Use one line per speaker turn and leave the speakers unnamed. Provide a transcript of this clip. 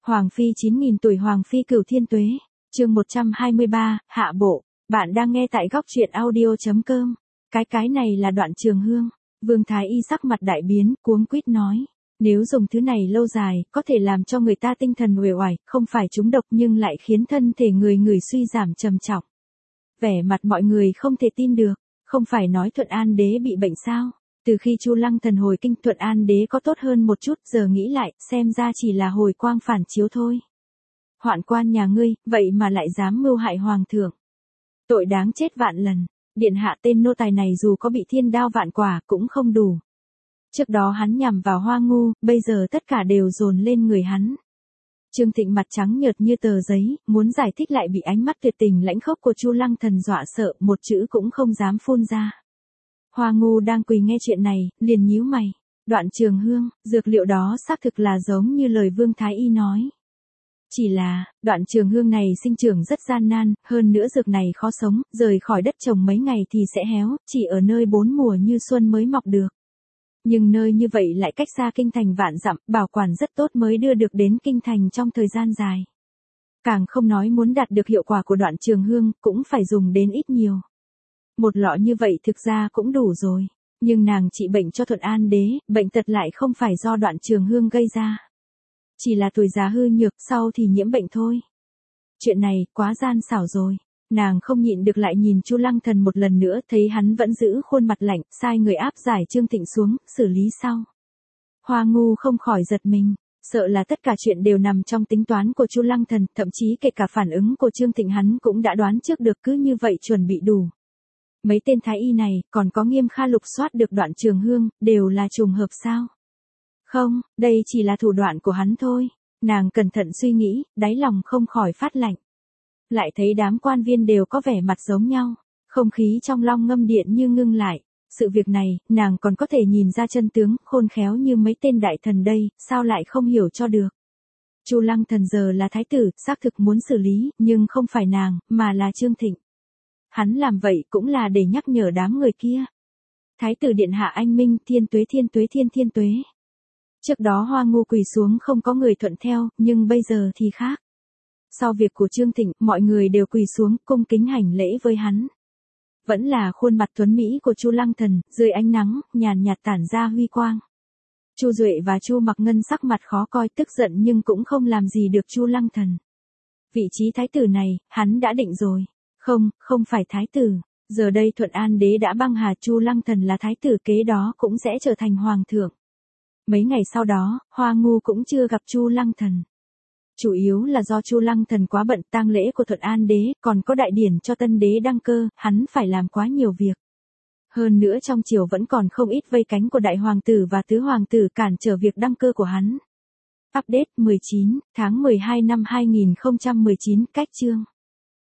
Hoàng phi 9.000 tuổi Hoàng phi Cửu Thiên Tuế, chương 123, hạ bộ. Bạn đang nghe tại góc truyện audio.com. Cái này là Đoạn Trường Hương. Vương Thái Y sắc mặt đại biến, cuống quýt nói. Nếu dùng thứ này lâu dài, có thể làm cho người ta tinh thần uể oải, không phải trúng độc nhưng lại khiến thân thể người suy giảm trầm trọng. Vẻ mặt mọi người không thể tin được, không phải nói Thuận An Đế bị bệnh sao? Từ khi Chu Lăng Thần hồi kinh, Thuận An Đế có tốt hơn một chút, giờ nghĩ lại, xem ra chỉ là hồi quang phản chiếu thôi. Hoạn quan nhà ngươi, vậy mà lại dám mưu hại hoàng thượng. Tội đáng chết vạn lần, điện hạ tên nô tài này dù có bị thiên đao vạn quả cũng không đủ. Trước đó hắn nhằm vào Hoa Ngu, bây giờ tất cả đều dồn lên người hắn. Trương Thịnh mặt trắng nhợt như tờ giấy, muốn giải thích lại bị ánh mắt tuyệt tình lãnh khốc của Chu Lăng Thần dọa sợ, một chữ cũng không dám phun ra. Hoa Ngu đang quỳ nghe chuyện này, liền nhíu mày. Đoạn Trường Hương, dược liệu đó xác thực là giống như lời Vương Thái Y nói. Chỉ là, Đoạn Trường Hương này sinh trưởng rất gian nan, hơn nữa dược này khó sống, rời khỏi đất trồng mấy ngày thì sẽ héo, chỉ ở nơi bốn mùa như xuân mới mọc được. Nhưng nơi như vậy lại cách xa kinh thành vạn dặm, bảo quản rất tốt mới đưa được đến kinh thành trong thời gian dài. Càng không nói muốn đạt được hiệu quả của Đoạn Trường Hương, cũng phải dùng đến ít nhiều. Một lọ như vậy thực ra cũng đủ rồi, nhưng nàng trị bệnh cho Thuận An Đế, bệnh tật lại không phải do Đoạn Trường Hương gây ra. Chỉ là tuổi già hư nhược, sau thì nhiễm bệnh thôi. Chuyện này, quá gian xảo rồi. Nàng không nhịn được lại nhìn Chu Lăng Thần một lần nữa, thấy hắn vẫn giữ khuôn mặt lạnh, sai người áp giải Trương Thịnh xuống, xử lý sau. Hoa Ngu không khỏi giật mình, sợ là tất cả chuyện đều nằm trong tính toán của Chu Lăng Thần, thậm chí kể cả phản ứng của Trương Thịnh hắn cũng đã đoán trước được, cứ như vậy chuẩn bị đủ. Mấy tên thái y này, còn có Nghiêm Kha lục soát được Đoạn Trường Hương, đều là trùng hợp sao? Không, đây chỉ là thủ đoạn của hắn thôi. Nàng cẩn thận suy nghĩ, đáy lòng không khỏi phát lạnh. Lại thấy đám quan viên đều có vẻ mặt giống nhau, không khí trong Long Ngâm Điện như ngưng lại. Sự việc này, nàng còn có thể nhìn ra chân tướng, khôn khéo như mấy tên đại thần đây, sao lại không hiểu cho được. Chu Lăng Thần giờ là thái tử, xác thực muốn xử lý, nhưng không phải nàng, mà là Trương Thịnh. Hắn làm vậy cũng là để nhắc nhở đám người kia. Thái tử điện hạ anh minh, thiên tuế thiên tuế thiên tuế. Trước đó Hoa Ngu quỳ xuống không có người thuận theo, nhưng bây giờ thì khác. Sau việc của Trương Thịnh, mọi người đều quỳ xuống, cung kính hành lễ với hắn. Vẫn là khuôn mặt tuấn mỹ của Chu Lăng Thần, dưới ánh nắng, nhàn nhạt tản ra huy quang. Chu Duệ và Chu Mặc Ngân sắc mặt khó coi, tức giận nhưng cũng không làm gì được Chu Lăng Thần. Vị trí thái tử này, hắn đã định rồi. Không phải thái tử. Giờ đây Thuận An Đế đã băng hà, Chu Lăng Thần là thái tử kế đó cũng sẽ trở thành hoàng thượng. Mấy ngày sau đó, Hoa Ngu cũng chưa gặp Chu Lăng Thần. Chủ yếu là do Chu Lăng Thần quá bận, tang lễ của Thuận An Đế, còn có đại điển cho tân đế đăng cơ, hắn phải làm quá nhiều việc. Hơn nữa trong triều vẫn còn không ít vây cánh của đại hoàng tử và tứ hoàng tử cản trở việc đăng cơ của hắn. Update 19, tháng 12 năm 2019, cách chương.